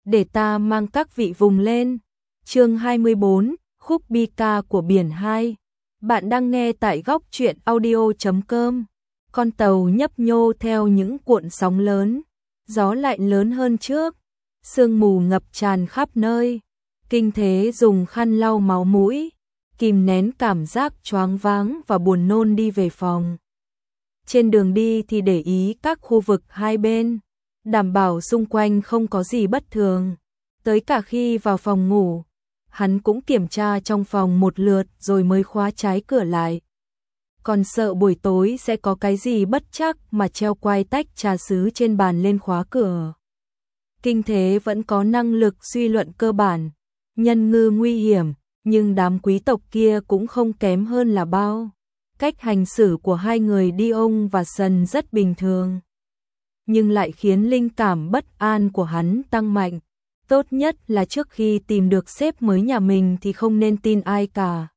để ta mang các vị vùng lên. Chương 24, khúc bi ca của biển 2. Bạn đang nghe tại góc truyện audio.com. Con tàu nhấp nhô theo những cuộn sóng lớn, gió lại lớn hơn trước, sương mù ngập tràn khắp nơi. Kinh Thế dùng khăn lau máu mũi, kìm nén cảm giác choáng váng và buồn nôn đi về phòng. Trên đường đi thì để ý các khu vực hai bên, đảm bảo xung quanh không có gì bất thường. Tới cả khi vào phòng ngủ, hắn cũng kiểm tra trong phòng một lượt rồi mới khóa trái cửa lại. Còn sợ buổi tối sẽ có cái gì bất trắc mà treo quai tách trà sứ trên bàn lên khóa cửa. Kinh Thế vẫn có năng lực suy luận cơ bản, Nhân Ngư nguy hiểm, nhưng đám quý tộc kia cũng không kém hơn là bao. Cách hành xử của hai người Dion và Sần rất bình thường, nhưng lại khiến linh cảm bất an của hắn tăng mạnh. Tốt nhất là trước khi tìm được sếp mới nhà mình thì không nên tin ai cả.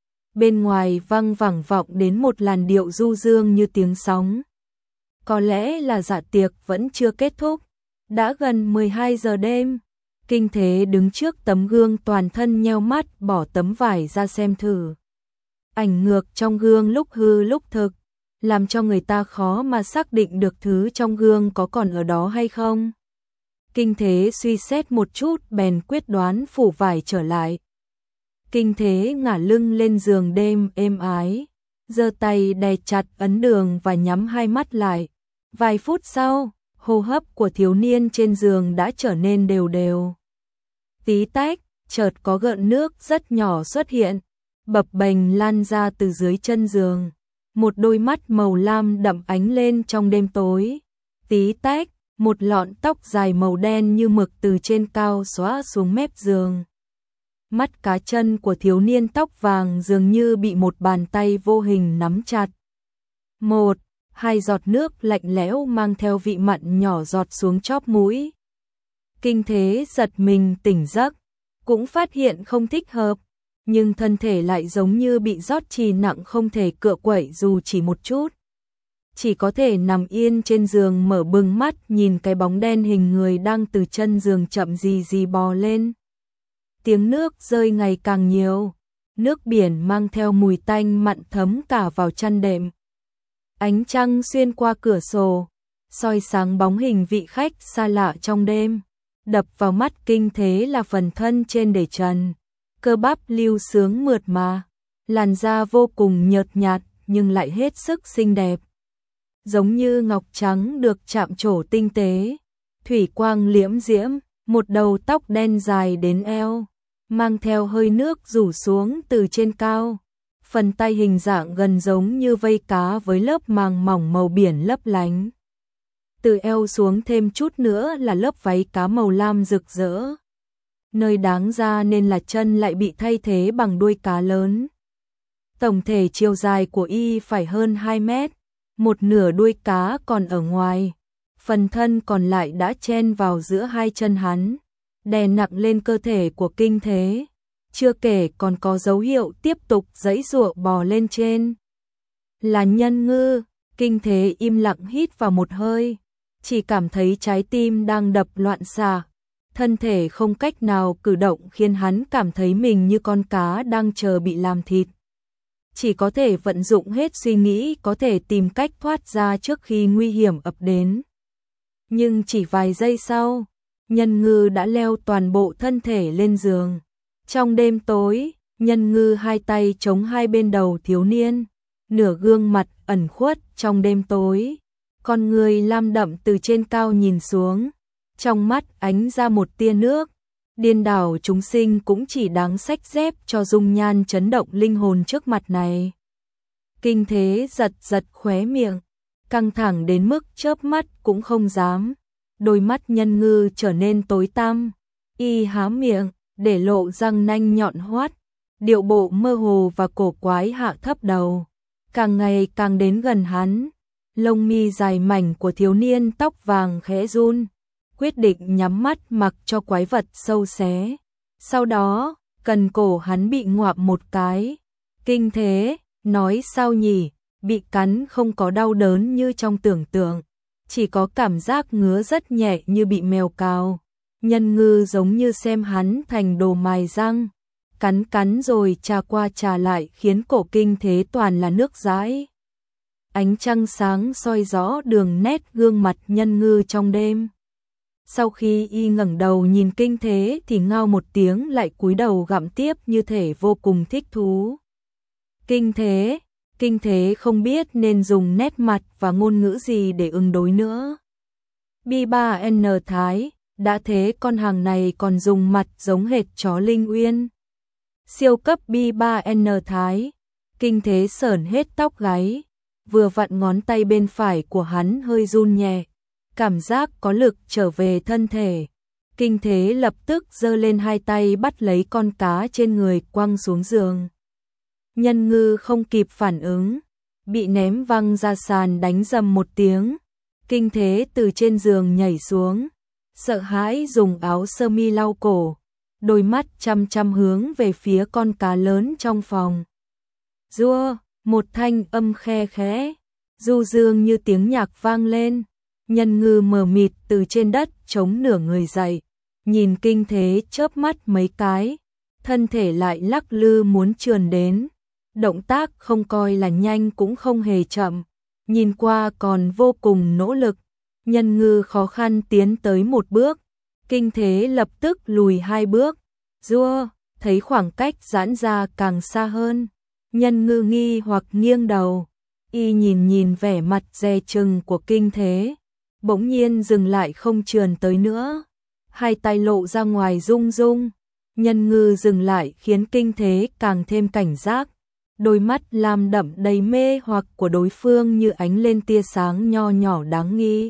Bên ngoài vang vẳng vọng đến một làn điệu du dương như tiếng sóng. Có lẽ là dạ tiệc vẫn chưa kết thúc. Đã gần 12 giờ đêm. Kinh Thế đứng trước tấm gương toàn thân nheo mắt, bỏ tấm vải ra xem thử. Ảnh ngược trong gương lúc hư lúc thực, làm cho người ta khó mà xác định được thứ trong gương có còn ở đó hay không. Kinh Thế suy xét một chút bèn quyết đoán phủ vải trở lại. Kinh Thế ngả lưng lên giường đêm êm ái, giơ tay đè chặt ấn đường và nhắm hai mắt lại. Vài phút sau, hô hấp của thiếu niên trên giường đã trở nên đều đều. Tí tách, chợt có gợn nước rất nhỏ xuất hiện, bập bềnh lan ra từ dưới chân giường. Một đôi mắt màu lam đậm ánh lên trong đêm tối. Tí tách, một lọn tóc dài màu đen như mực từ trên cao xõa xuống mép giường. Mắt cá chân của thiếu niên tóc vàng dường như bị một bàn tay vô hình nắm chặt. Một, hai giọt nước lạnh lẽo mang theo vị mặn nhỏ giọt xuống chóp mũi. Kinh Thế giật mình tỉnh giấc, cũng phát hiện không thích hợp, nhưng thân thể lại giống như bị rót chì nặng không thể cựa quậy dù chỉ một chút. Chỉ có thể nằm yên trên giường mở bừng mắt nhìn cái bóng đen hình người đang từ chân giường chậm rì bò lên. Tiếng nước rơi ngày càng nhiều, nước biển mang theo mùi tanh mặn thấm cả vào chăn đệm. Ánh trăng xuyên qua cửa sổ, soi sáng bóng hình vị khách xa lạ trong đêm. Đập vào mắt Kinh Thế là phần thân trên để trần, cơ bắp lưu sướng mượt mà, làn da vô cùng nhợt nhạt nhưng lại hết sức xinh đẹp. Giống như ngọc trắng được chạm trổ tinh tế, thủy quang liễm diễm, một đầu tóc đen dài đến eo, mang theo hơi nước rủ xuống từ trên cao. Phần tay hình dạng gần giống như vây cá với lớp màng mỏng màu biển lấp lánh. Từ eo xuống thêm chút nữa là lớp váy cá màu lam rực rỡ. Nơi đáng ra nên là chân lại bị thay thế bằng đuôi cá lớn. Tổng thể chiều dài của y phải hơn 2 mét, một nửa đuôi cá còn ở ngoài, phần thân còn lại đã chen vào giữa hai chân hắn, đè nặng lên cơ thể của Kinh Thế. Chưa kể còn có dấu hiệu tiếp tục giãy giụa bò lên trên. Là Nhân Ngư. Kinh Thế im lặng hít vào một hơi, chỉ cảm thấy trái tim đang đập loạn xạ, thân thể không cách nào cử động khiến hắn cảm thấy mình như con cá đang chờ bị làm thịt. Chỉ có thể vận dụng hết suy nghĩ có thể tìm cách thoát ra trước khi nguy hiểm ập đến. Nhưng chỉ vài giây sau, Nhân Ngư đã leo toàn bộ thân thể lên giường. Trong đêm tối, Nhân Ngư hai tay chống hai bên đầu thiếu niên, nửa gương mặt ẩn khuất trong đêm tối. Con người lam đậm từ trên cao nhìn xuống, trong mắt ánh ra một tia nước. Điên đảo chúng sinh cũng chỉ đáng xách dép cho dung nhan chấn động linh hồn trước mặt này. Kinh Thế giật khóe miệng, căng thẳng đến mức chớp mắt cũng không dám. Đôi mắt Nhân Ngư trở nên tối tăm, y há miệng, để lộ răng nanh nhọn hoắt, điệu bộ mơ hồ và cổ quái hạ thấp đầu. Càng ngày càng đến gần hắn, lông mi dài mảnh của thiếu niên tóc vàng khẽ run, quyết định nhắm mắt mặc cho quái vật sâu xé. Sau đó, cần cổ hắn bị ngoạm một cái. Kinh Thế, nói sao nhỉ, bị cắn không có đau đớn như trong tưởng tượng, chỉ có cảm giác ngứa rất nhẹ như bị mèo cào. Nhân Ngư giống như xem hắn thành đồ mài răng, cắn cắn rồi trà qua trà lại khiến cổ Kinh Thế toàn là nước dãi. Ánh trăng sáng soi rõ đường nét gương mặt Nhân Ngư trong đêm. Sau khi y ngẩng đầu nhìn Kinh Thế thì ngao một tiếng lại cúi đầu gặm tiếp như thể vô cùng thích thú. Kinh Thế không biết nên dùng nét mặt và ngôn ngữ gì để ứng đối nữa. B3N Thái, đã thế con hàng này còn dùng mặt giống hệt chó Linh Uyên. Siêu cấp B3N Thái, Kinh Thế sởn hết tóc gáy, vừa vặn ngón tay bên phải của hắn hơi run nhẹ, cảm giác có lực trở về thân thể. Kinh Thế lập tức giơ lên hai tay bắt lấy con cá trên người quăng xuống giường. Nhân Ngư không kịp phản ứng, bị ném văng ra sàn đánh rầm một tiếng. Kinh Thế từ trên giường nhảy xuống, sợ hãi dùng áo sơ mi lau cổ, đôi mắt chăm chăm hướng về phía con cá lớn trong phòng. Rua, một thanh âm khe khẽ, du dương như tiếng nhạc vang lên. Nhân Ngư mờ mịt từ trên đất chống nửa người dậy, nhìn Kinh Thế chớp mắt mấy cái, thân thể lại lắc lư muốn trườn đến. Động tác không coi là nhanh cũng không hề chậm, nhìn qua còn vô cùng nỗ lực. Nhân Ngư khó khăn tiến tới một bước, Kinh Thế lập tức lùi hai bước. Rua, thấy khoảng cách giãn ra càng xa hơn. Nhân Ngư nghi hoặc nghiêng đầu, y nhìn vẻ mặt dè chừng của Kinh Thế, bỗng nhiên dừng lại không trườn tới nữa, hai tay lộ ra ngoài rung rung. Nhân Ngư dừng lại khiến Kinh Thế càng thêm cảnh giác, đôi mắt lam đậm đầy mê hoặc của đối phương như ánh lên tia sáng nho nhỏ đáng nghi.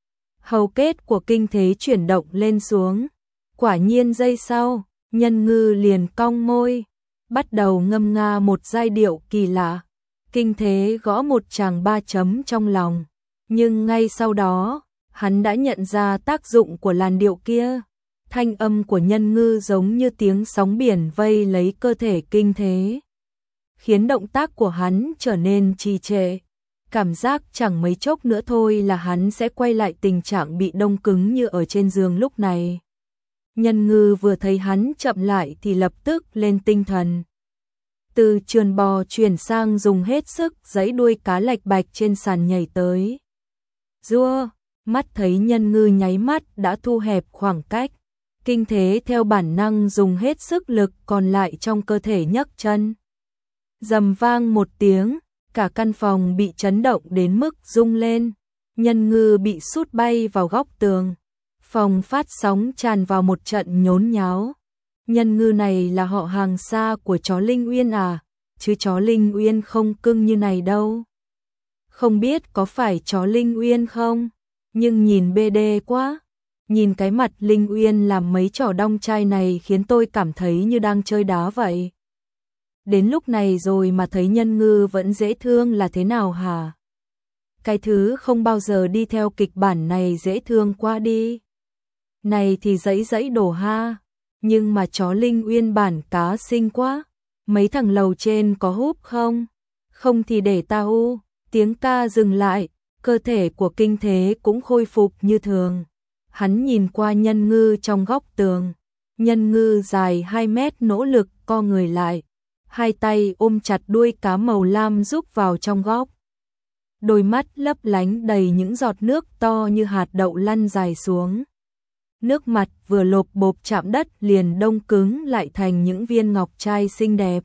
Hầu kết của Kinh Thế chuyển động lên xuống, quả nhiên giây sau, Nhân Ngư liền cong môi, bắt đầu ngâm nga một giai điệu kỳ lạ. Kinh Thế gõ một tràng ba chấm trong lòng, nhưng ngay sau đó, hắn đã nhận ra tác dụng của làn điệu kia. Thanh âm của Nhân Ngư giống như tiếng sóng biển vây lấy cơ thể Kinh Thế, khiến động tác của hắn trở nên trì trệ. Cảm giác chẳng mấy chốc nữa thôi là hắn sẽ quay lại tình trạng bị đông cứng như ở trên giường lúc này. Nhân Ngư vừa thấy hắn chậm lại thì lập tức lên tinh thần. Từ trườn bò chuyển sang dùng hết sức giãy đuôi cá lạch bạch trên sàn nhảy tới. Rua, mắt thấy Nhân Ngư nháy mắt đã thu hẹp khoảng cách. Kinh Thế theo bản năng dùng hết sức lực còn lại trong cơ thể nhấc chân. Rầm vang một tiếng, cả căn phòng bị chấn động đến mức rung lên. Nhân Ngư bị sút bay vào góc tường. Phòng phát sóng tràn vào một trận nhốn nháo. Nhân Ngư này là họ hàng xa của chó Linh Uyên à, chứ chó Linh Uyên không cưng như này đâu. Không biết có phải chó Linh Uyên không, nhưng nhìn BD quá. Nhìn cái mặt Linh Uyên làm mấy trò đong trai này khiến tôi cảm thấy như đang chơi đá vậy. Đến lúc này rồi mà thấy Nhân Ngư vẫn dễ thương là thế nào hả? Cái thứ không bao giờ đi theo kịch bản này dễ thương quá đi. Này thì dẫy đổ ha, nhưng mà chó Linh Uyên bản cá xinh quá. Mấy thằng lầu trên có húp không? Không thì để tao. Tiếng ca dừng lại, cơ thể của Kinh Thế cũng khôi phục như thường. Hắn nhìn qua Nhân Ngư trong góc tường. Nhân Ngư dài 2 mét nỗ lực co người lại, hai tay ôm chặt đuôi cá màu lam rúc vào trong góc. Đôi mắt lấp lánh đầy những giọt nước to như hạt đậu lăn dài xuống. Nước mặt vừa lộp bộp chạm đất liền đông cứng lại thành những viên ngọc trai xinh đẹp.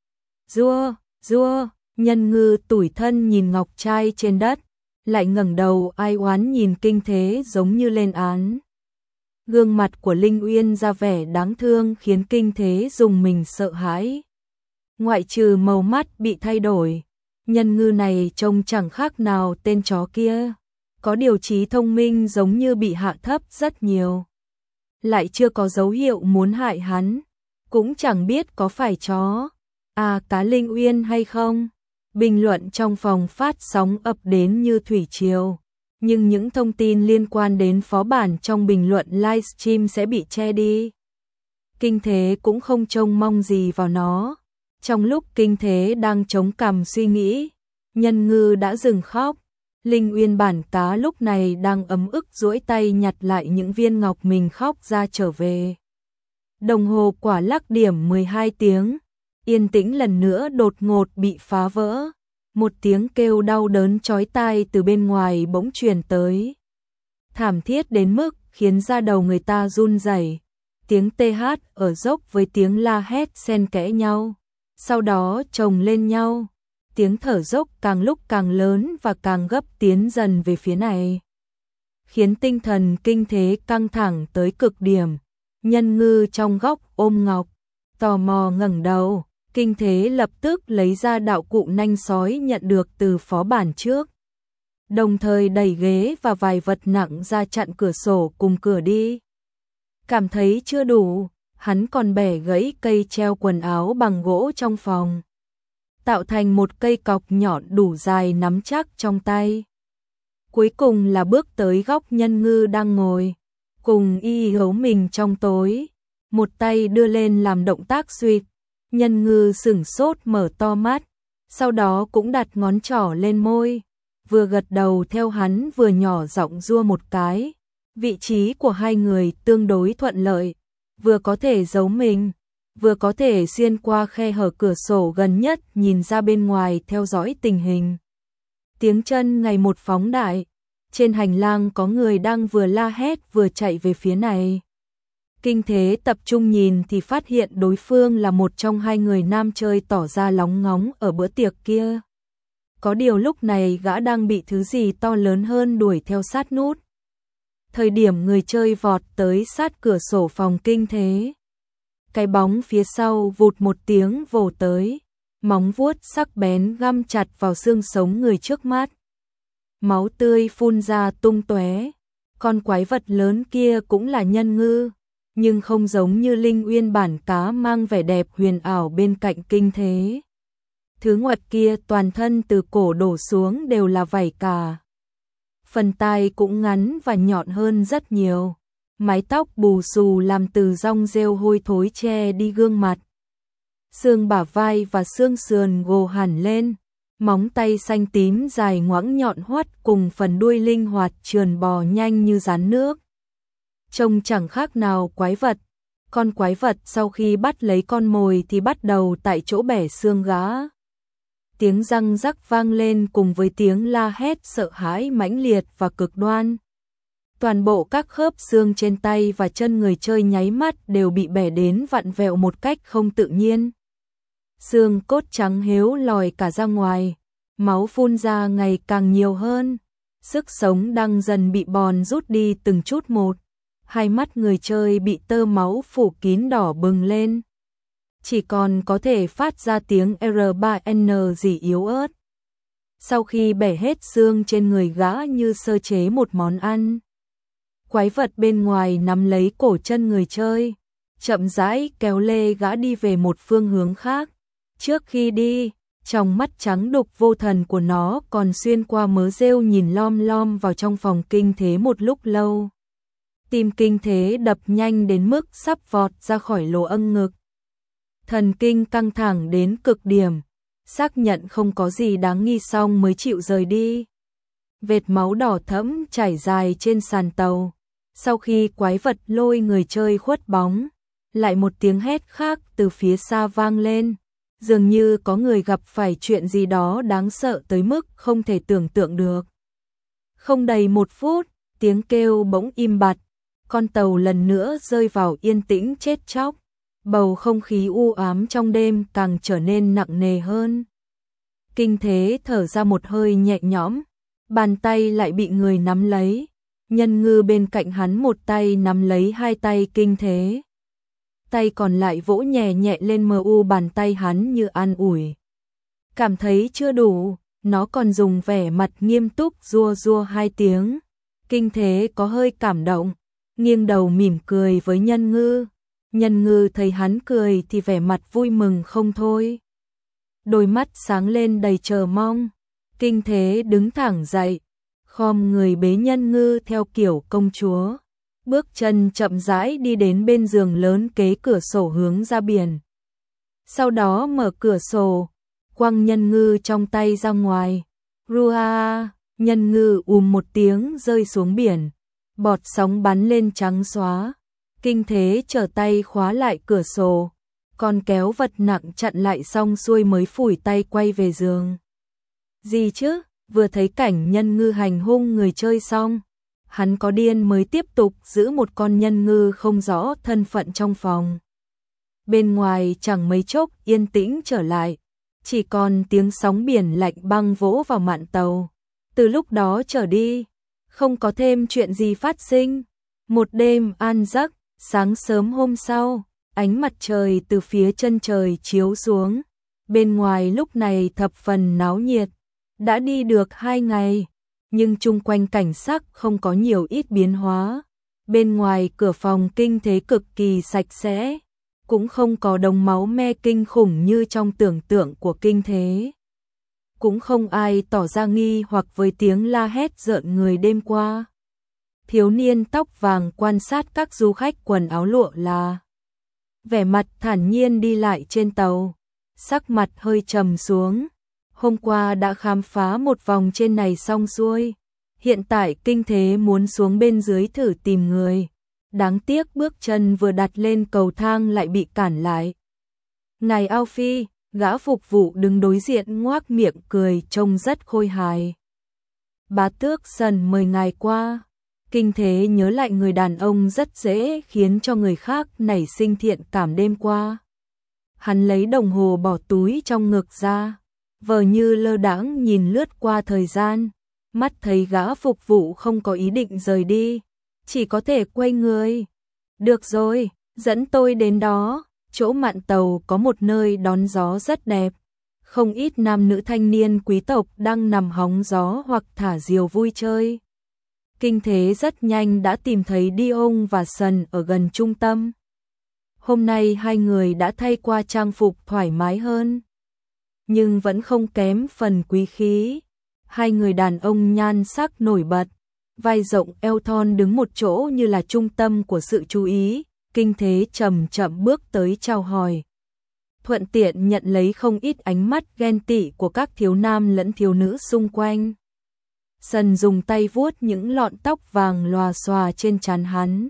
Rua, Nhân Ngư tủi thân nhìn ngọc trai trên đất, lại ngẩng đầu ai oán nhìn Kinh Thế giống như lên án. Gương mặt của Linh Uyên ra vẻ đáng thương khiến Kinh Thế dùng mình sợ hãi. Ngoại trừ màu mắt bị thay đổi, Nhân Ngư này trông chẳng khác nào tên chó kia. Có điều trí thông minh giống như bị hạ thấp rất nhiều. Lại chưa có dấu hiệu muốn hại hắn, cũng chẳng biết có phải chó cá Linh Uyên hay không. Bình luận trong phòng phát sóng ập đến như thủy triều, nhưng những thông tin liên quan đến phó bản trong bình luận livestream sẽ bị che đi. Kinh Thế cũng không trông mong gì vào nó. Trong lúc Kinh Thế đang chống cằm suy nghĩ, Nhân Ngư đã dừng khóc. Linh Uyên bản cá lúc này đang ấm ức duỗi tay nhặt lại những viên ngọc mình khóc ra trở về. Đồng hồ quả lắc điểm 12 tiếng, yên tĩnh lần nữa đột ngột bị phá vỡ. Một tiếng kêu đau đớn chói tai từ bên ngoài bỗng truyền tới. Thảm thiết đến mức khiến da đầu người ta run rẩy. Tiếng TH ở dốc với tiếng la hét xen kẽ nhau, sau đó chồng lên nhau. Tiếng thở dốc càng lúc càng lớn và càng gấp tiến dần về phía này, khiến tinh thần Kinh Thế căng thẳng tới cực điểm. Nhân Ngư trong góc ôm ngọc, tò mò ngẩng đầu. Kinh Thế lập tức lấy ra đạo cụ nanh sói nhận được từ phó bản trước, đồng thời đẩy ghế và vài vật nặng ra chặn cửa sổ cùng cửa đi. Cảm thấy chưa đủ, hắn còn bẻ gãy cây treo quần áo bằng gỗ trong phòng, tạo thành một cây cọc nhọn đủ dài nắm chắc trong tay. Cuối cùng là bước tới góc Nhân Ngư đang ngồi, cùng y hấu mình trong tối, một tay đưa lên làm động tác suýt. Nhân Ngư sửng sốt mở to mắt, sau đó cũng đặt ngón trỏ lên môi, vừa gật đầu theo hắn vừa nhỏ giọng rua một cái. Vị trí của hai người tương đối thuận lợi, vừa có thể giấu mình, vừa có thể xuyên qua khe hở cửa sổ gần nhất nhìn ra bên ngoài theo dõi tình hình. Tiếng chân ngày một phóng đại, trên hành lang có người đang vừa la hét vừa chạy về phía này. Kinh Thế tập trung nhìn thì phát hiện đối phương là một trong hai người nam chơi tỏ ra lóng ngóng ở bữa tiệc kia. Có điều lúc này gã đang bị thứ gì to lớn hơn đuổi theo sát nút. Thời điểm người chơi vọt tới sát cửa sổ phòng Kinh Thế, cái bóng phía sau vụt một tiếng vồ tới, móng vuốt sắc bén găm chặt vào xương sống người trước mắt. Máu tươi phun ra tung tóe. Con quái vật lớn kia cũng là Nhân Ngư, nhưng không giống như Linh Uyên bản cá mang vẻ đẹp huyền ảo bên cạnh Kinh Thế. Thứ ngoặt kia toàn thân từ cổ đổ xuống đều là vảy cả. Phần tai cũng ngắn và nhọn hơn rất nhiều. Mái tóc bù xù làm từ rong rêu hôi thối che đi gương mặt. Xương bả vai và xương sườn gồ hẳn lên. Móng tay xanh tím dài ngoãng nhọn hoắt cùng phần đuôi linh hoạt trườn bò nhanh như rắn nước. Trông chẳng khác nào quái vật. Con quái vật sau khi bắt lấy con mồi thì bắt đầu tại chỗ bẻ xương gã. Tiếng răng rắc vang lên cùng với tiếng la hét sợ hãi mãnh liệt và cực đoan. Toàn bộ các khớp xương trên tay và chân người chơi nháy mắt đều bị bẻ đến vặn vẹo một cách không tự nhiên. Xương cốt trắng héo lòi cả ra ngoài, máu phun ra ngày càng nhiều hơn. Sức sống đang dần bị bòn rút đi từng chút một. Hai mắt người chơi bị tơ máu phủ kín đỏ bừng lên, chỉ còn có thể phát ra tiếng R3N gì yếu ớt. Sau khi bẻ hết xương trên người gã như sơ chế một món ăn, quái vật bên ngoài nắm lấy cổ chân người chơi, chậm rãi kéo lê gã đi về một phương hướng khác. Trước khi đi, trong mắt trắng đục vô thần của nó còn xuyên qua mớ rêu nhìn lom lom vào trong phòng Kinh Thế một lúc lâu. Tim Kinh Thế đập nhanh đến mức sắp vọt ra khỏi lỗ âng ngực. Thần kinh căng thẳng đến cực điểm, xác nhận không có gì đáng nghi xong mới chịu rời đi. Vệt máu đỏ thẫm chảy dài trên sàn tàu. Sau khi quái vật lôi người chơi khuất bóng, lại một tiếng hét khác từ phía xa vang lên. Dường như có người gặp phải chuyện gì đó đáng sợ tới mức không thể tưởng tượng được. Không đầy một phút, tiếng kêu bỗng im bặt. Con tàu lần nữa rơi vào yên tĩnh chết chóc. Bầu không khí u ám trong đêm càng trở nên nặng nề hơn. Kinh Thế thở ra một hơi nhẹ nhõm, bàn tay lại bị người nắm lấy. Nhân Ngư bên cạnh hắn một tay nắm lấy hai tay Kinh Thế, tay còn lại vỗ nhẹ nhẹ lên bàn tay hắn như an ủi. Cảm thấy chưa đủ, nó còn dùng vẻ mặt nghiêm túc rua rua hai tiếng. Kinh Thế có hơi cảm động, nghiêng đầu mỉm cười với Nhân Ngư. Nhân Ngư thấy hắn cười thì vẻ mặt vui mừng không thôi. Đôi mắt sáng lên đầy chờ mong. Kinh Thế đứng thẳng dậy, khom người bế Nhân Ngư theo kiểu công chúa. Bước chân chậm rãi đi đến bên giường lớn kế cửa sổ hướng ra biển. Sau đó mở cửa sổ, quăng Nhân Ngư trong tay ra ngoài. Rua, Nhân ngư một tiếng rơi xuống biển, bọt sóng bắn lên trắng xóa. Kinh Thế trở tay khóa lại cửa sổ, còn kéo vật nặng chặn lại xong xuôi mới phủi tay quay về giường. Gì chứ, vừa thấy cảnh nhân ngư hành hung người chơi xong, hắn có điên mới tiếp tục giữ một con nhân ngư không rõ thân phận trong phòng. Bên ngoài chẳng mấy chốc yên tĩnh trở lại, chỉ còn tiếng sóng biển lạnh băng vỗ vào mạn tàu. Từ lúc đó trở đi, không có thêm chuyện gì phát sinh. Một đêm an giấc, sáng sớm hôm sau, ánh mặt trời từ phía chân trời chiếu xuống. Bên ngoài lúc này thập phần náo nhiệt. Đã đi được 2 ngày, nhưng chung quanh cảnh sắc không có nhiều ít biến hóa. Bên ngoài cửa phòng Kinh Thế cực kỳ sạch sẽ, cũng không có đống máu me kinh khủng như trong tưởng tượng của Kinh Thế. Cũng không ai tỏ ra nghi hoặc với tiếng la hét rợn người đêm qua. Thiếu niên tóc vàng quan sát các du khách quần áo lụa là vẻ mặt thản nhiên đi lại trên tàu, sắc mặt hơi trầm xuống. Hôm qua đã khám phá một vòng trên này xong xuôi, hiện tại Kinh Thế muốn xuống bên dưới thử tìm người. Đáng tiếc bước chân vừa đặt lên cầu thang lại bị cản lại. Ngài Ao Phi, gã phục vụ đứng đối diện ngoác miệng cười trông rất khôi hài. Bá tước Sần mời ngài qua. Kinh Thế nhớ lại người đàn ông rất dễ khiến cho người khác nảy sinh thiện cảm đêm qua. Hắn lấy đồng hồ bỏ túi trong ngực ra, vờ như lơ đãng nhìn lướt qua thời gian, mắt thấy gã phục vụ không có ý định rời đi, chỉ có thể quay người. Được rồi, dẫn tôi đến đó. Chỗ mạn tàu có một nơi đón gió rất đẹp, không ít nam nữ thanh niên quý tộc đang nằm hóng gió hoặc thả diều vui chơi. Kinh Thế rất nhanh đã tìm thấy Dion và Sần ở gần trung tâm. Hôm nay hai người đã thay qua trang phục thoải mái hơn, nhưng vẫn không kém phần quý khí. Hai người đàn ông nhan sắc nổi bật, vai rộng eo thon đứng một chỗ như là trung tâm của sự chú ý. Kinh Thế chậm chậm bước tới chào hỏi, thuận tiện nhận lấy không ít ánh mắt ghen tị của các thiếu nam lẫn thiếu nữ xung quanh. Sần dùng tay vuốt những lọn tóc vàng lòa xòa trên trán hắn.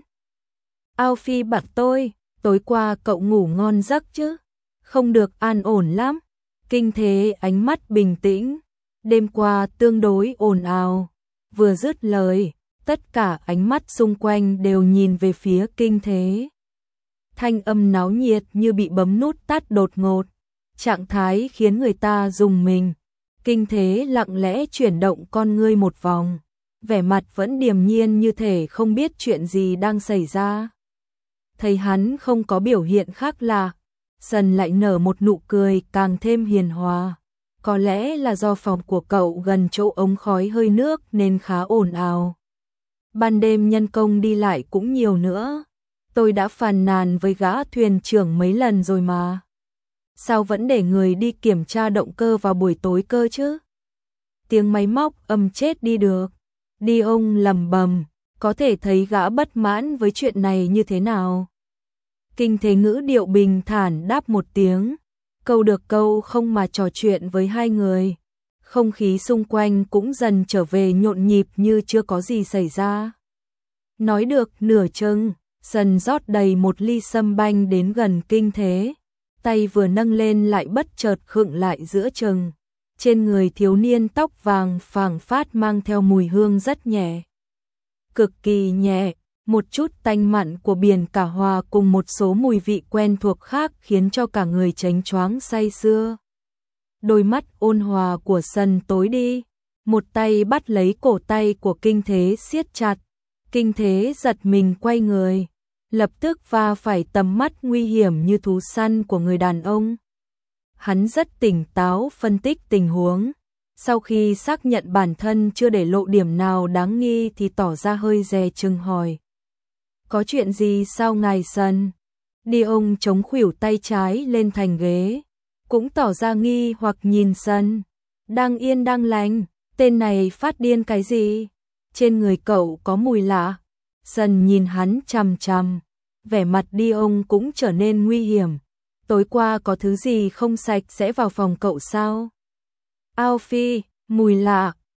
Ao Phi bảo tôi, tối qua cậu ngủ ngon giấc chứ? Không được an ổn lắm. Kinh Thế ánh mắt bình tĩnh, đêm qua tương đối ồn ào. Vừa dứt lời, tất cả ánh mắt xung quanh đều nhìn về phía Kinh Thế. Thanh âm náo nhiệt như bị bấm nút tắt đột ngột, trạng thái khiến người ta rùng mình. Kinh Thế lặng lẽ chuyển động con ngươi một vòng, vẻ mặt vẫn điềm nhiên như thể không biết chuyện gì đang xảy ra. Thấy hắn không có biểu hiện khác lạ, Sần lại nở một nụ cười càng thêm hiền hòa. Có lẽ là do phòng của cậu gần chỗ ống khói hơi nước nên khá ồn ào. Ban đêm nhân công đi lại cũng nhiều nữa. Tôi đã phàn nàn với gã thuyền trưởng mấy lần rồi mà. Sao vẫn để người đi kiểm tra động cơ vào buổi tối cơ chứ? Tiếng máy móc âm chết đi được. Dion lầm bầm, có thể thấy gã bất mãn với chuyện này như thế nào. Kinh Thế ngữ điệu bình thản đáp một tiếng, câu được câu không mà trò chuyện với hai người. Không khí xung quanh cũng dần trở về nhộn nhịp như chưa có gì xảy ra. Nói được nửa chừng, Sần rót đầy một ly sâm banh đến gần Kinh Thế. Tay vừa nâng lên lại bất chợt khựng lại giữa chừng. Trên người thiếu niên tóc vàng phảng phất mang theo mùi hương rất nhẹ. Cực kỳ nhẹ, một chút tanh mặn của biển cả hòa cùng một số mùi vị quen thuộc khác khiến cho cả người chánh choáng say sưa. Đôi mắt ôn hòa của Sần tối đi, một tay bắt lấy cổ tay của Kinh Thế siết chặt. Kinh Thế giật mình quay người, lập tức va phải tầm mắt nguy hiểm như thú săn của người đàn ông. Hắn rất tỉnh táo phân tích tình huống, sau khi xác nhận bản thân chưa để lộ điểm nào đáng nghi thì tỏ ra hơi dè chừng hỏi. Có chuyện gì sao ngài Sần? Dion chống khuỷu tay trái lên thành ghế, cũng tỏ ra nghi hoặc nhìn Sần. Đang yên đang lành, tên này phát điên cái gì? Trên người cậu có mùi lạ. Sần nhìn hắn chằm chằm, vẻ mặt Dion cũng trở nên nguy hiểm. Tối qua có thứ gì không sạch sẽ vào phòng cậu sao? Ao Phi, mùi lạ,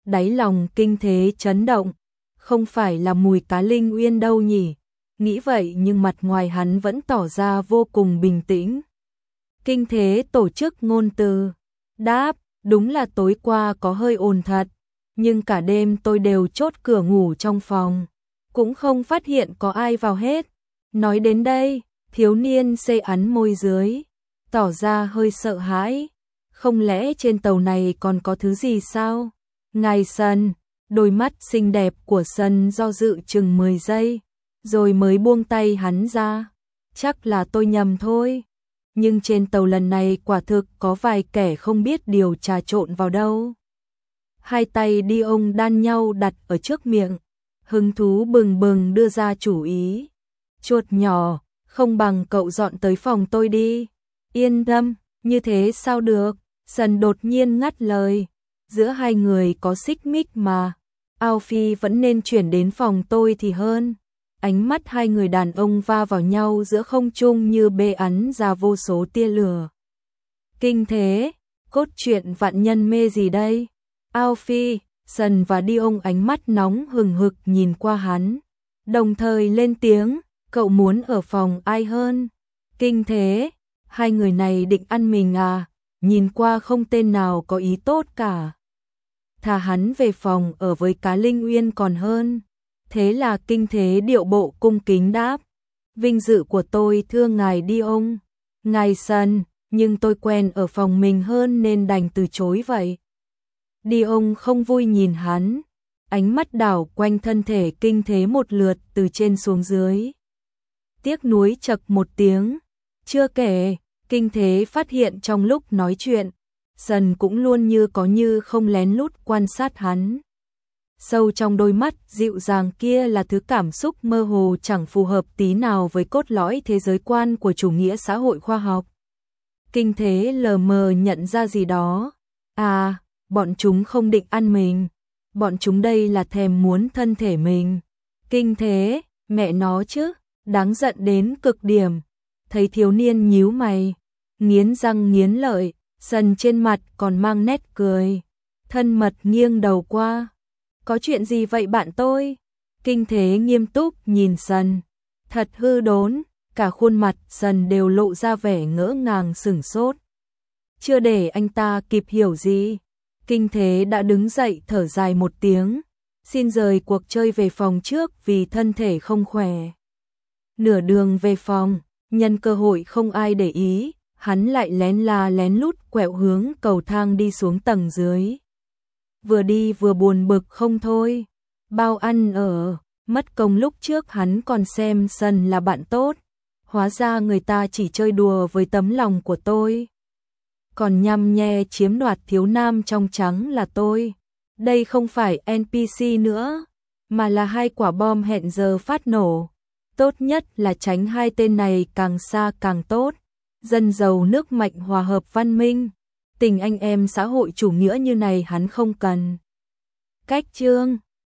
Đáy lòng Kinh Thế chấn động, không phải là mùi cá linh uyên đâu nhỉ? Nghĩ vậy nhưng mặt ngoài hắn vẫn tỏ ra vô cùng bình tĩnh. Kinh Thế tổ chức ngôn từ, đáp, đúng là tối qua có hơi ồn thật, nhưng cả đêm tôi đều chốt cửa ngủ trong phòng, cũng không phát hiện có ai vào hết. Nói đến đây, thiếu niên xê ắn môi dưới, tỏ ra hơi sợ hãi. Không lẽ trên tàu này còn có thứ gì sao? Ngài Sần, đôi mắt xinh đẹp của Sần do dự chừng 10 giây, rồi mới buông tay hắn ra. Chắc là tôi nhầm thôi. Nhưng trên tàu lần này quả thực có vài kẻ không biết điều trà trộn vào đâu. Hai tay đi ông đan nhau đặt ở trước miệng, hứng thú bừng bừng đưa ra chủ ý. Chuột nhỏ, không bằng cậu dọn tới phòng tôi đi. Yên tâm, như thế sao được? Sần đột nhiên ngắt lời. Giữa hai người có xích mích mà. Alfie vẫn nên chuyển đến phòng tôi thì hơn. Ánh mắt hai người đàn ông va vào nhau giữa không trung như bê ắn ra vô số tia lửa. Kinh Thế, cốt truyện vạn nhân mê gì đây? Alfie, Sần và Dion ánh mắt nóng hừng hực nhìn qua hắn, đồng thời lên tiếng, cậu muốn ở phòng ai hơn? Kinh Thế, hai người này định ăn mình à? Nhìn qua không tên nào có ý tốt cả. Thà hắn về phòng ở với cá linh uyên còn hơn. Thế là Kinh Thế điệu bộ cung kính đáp, vinh dự của tôi thưa ngài Dion. Ngài Sần, nhưng tôi quen ở phòng mình hơn nên đành từ chối vậy. Dion không vui nhìn hắn, ánh mắt đảo quanh thân thể Kinh Thế một lượt từ trên xuống dưới. Tiếc nuối chậc một tiếng, chưa kể, Kinh Thế phát hiện trong lúc nói chuyện, Sần cũng luôn như có như không lén lút quan sát hắn. Sâu trong đôi mắt dịu dàng kia là thứ cảm xúc mơ hồ chẳng phù hợp tí nào với cốt lõi thế giới quan của chủ nghĩa xã hội khoa học. Kinh Thế lờ mờ nhận ra gì đó. À, bọn chúng không định ăn mình. Bọn chúng đây là thèm muốn thân thể mình. Kinh Thế, mẹ nó chứ, đáng giận đến cực điểm. Thấy thiếu niên nhíu mày, nghiến răng nghiến lợi, Sần trên mặt còn mang nét cười. Thân mật nghiêng đầu qua. Có chuyện gì vậy bạn tôi? Kinh Thế nghiêm túc nhìn Sần. Thật hư đốn, cả khuôn mặt Sần đều lộ ra vẻ ngỡ ngàng sửng sốt. Chưa để anh ta kịp hiểu gì, Kinh Thế đã đứng dậy thở dài một tiếng, xin rời cuộc chơi về phòng trước vì thân thể không khỏe. Nửa đường về phòng, nhân cơ hội không ai để ý, hắn lại lén la lén lút quẹo hướng cầu thang đi xuống tầng dưới. Vừa đi vừa buồn bực không thôi, bao ăn ở, mất công lúc trước hắn còn xem Sần là bạn tốt, hóa ra người ta chỉ chơi đùa với tấm lòng của tôi. Còn nhăm nhe chiếm đoạt thiếu nam trong trắng là tôi. Đây không phải NPC nữa, mà là hai quả bom hẹn giờ phát nổ. Tốt nhất là tránh hai tên này càng xa càng tốt. Dân giàu nước mạnh hòa hợp văn minh. Tình anh em xã hội chủ nghĩa như này hắn không cần. Cách chương